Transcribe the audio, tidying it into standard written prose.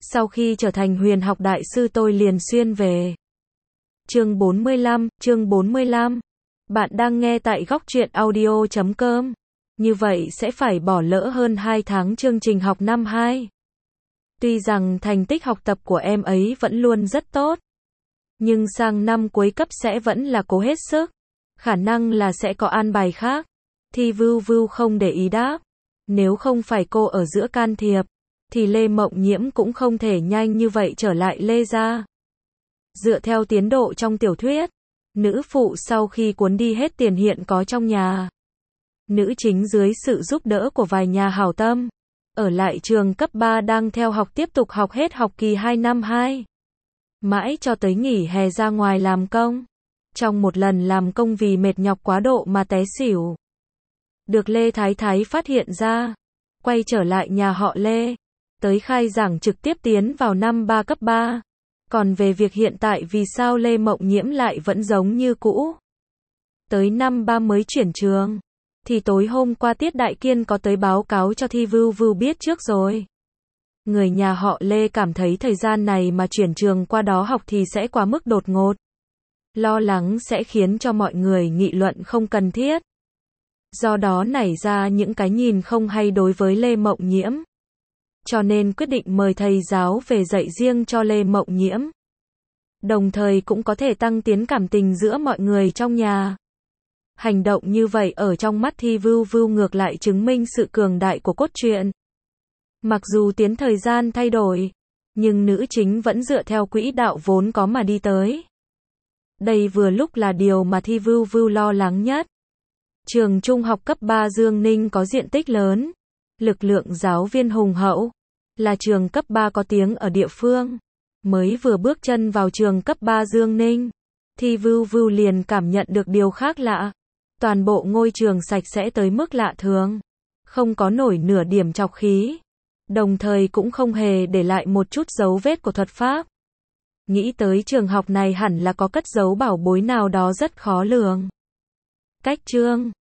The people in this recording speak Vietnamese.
Sau khi trở thành huyền học đại sư tôi liền xuyên về. Chương 45. Bạn đang nghe tại góc truyện audio.com. Như vậy sẽ phải bỏ lỡ hơn 2 tháng chương trình học năm 2. Tuy rằng thành tích học tập của em ấy vẫn luôn rất tốt, nhưng sang năm cuối cấp sẽ vẫn là cố hết sức. Khả năng là sẽ có an bài khác. Thi Vưu Vưu không để ý đáp. Nếu không phải cô ở giữa can thiệp, thì Lê Mộng Nhiễm cũng không thể nhanh như vậy trở lại Lê gia. Dựa theo tiến độ trong tiểu thuyết, nữ phụ sau khi cuốn đi hết tiền hiện có trong nhà, nữ chính dưới sự giúp đỡ của vài nhà hảo tâm, ở lại trường cấp 3 đang theo học tiếp tục học hết học kỳ 2 năm 2. Mãi cho tới nghỉ hè ra ngoài làm công. Trong một lần làm công vì mệt nhọc quá độ mà té xỉu. Được Lê Thái Thái phát hiện ra, quay trở lại nhà họ Lê, tới khai giảng trực tiếp tiến vào năm 3 cấp 3. Còn về việc hiện tại vì sao Lê Mộng Nhiễm lại vẫn giống như cũ, tới năm 3 mới chuyển trường, thì tối hôm qua Tiết Đại Kiên có tới báo cáo cho Thi Vưu Vưu biết trước rồi. Người nhà họ Lê cảm thấy thời gian này mà chuyển trường qua đó học thì sẽ quá mức đột ngột. Lo lắng sẽ khiến cho mọi người nghị luận không cần thiết. Do đó nảy ra những cái nhìn không hay đối với Lê Mộng Nhiễm. Cho nên quyết định mời thầy giáo về dạy riêng cho Lê Mộng Nhiễm. Đồng thời cũng có thể tăng tiến cảm tình giữa mọi người trong nhà. Hành động như vậy ở trong mắt Thi Vưu Vưu ngược lại chứng minh sự cường đại của cốt truyện. Mặc dù tiến thời gian thay đổi, nhưng nữ chính vẫn dựa theo quỹ đạo vốn có mà đi tới. Đây vừa lúc là điều mà Thi Vưu Vưu lo lắng nhất. Trường trung học cấp 3 Dương Ninh có diện tích lớn, lực lượng giáo viên hùng hậu, là trường cấp 3 có tiếng ở địa phương. Mới vừa bước chân vào trường cấp 3 Dương Ninh, Thi Vưu Vưu liền cảm nhận được điều khác lạ. Toàn bộ ngôi trường sạch sẽ tới mức lạ thường, không có nổi nửa điểm trọc khí, đồng thời cũng không hề để lại một chút dấu vết của thuật pháp. Nghĩ tới trường học này hẳn là có cất giấu bảo bối nào đó rất khó lường. Cách chương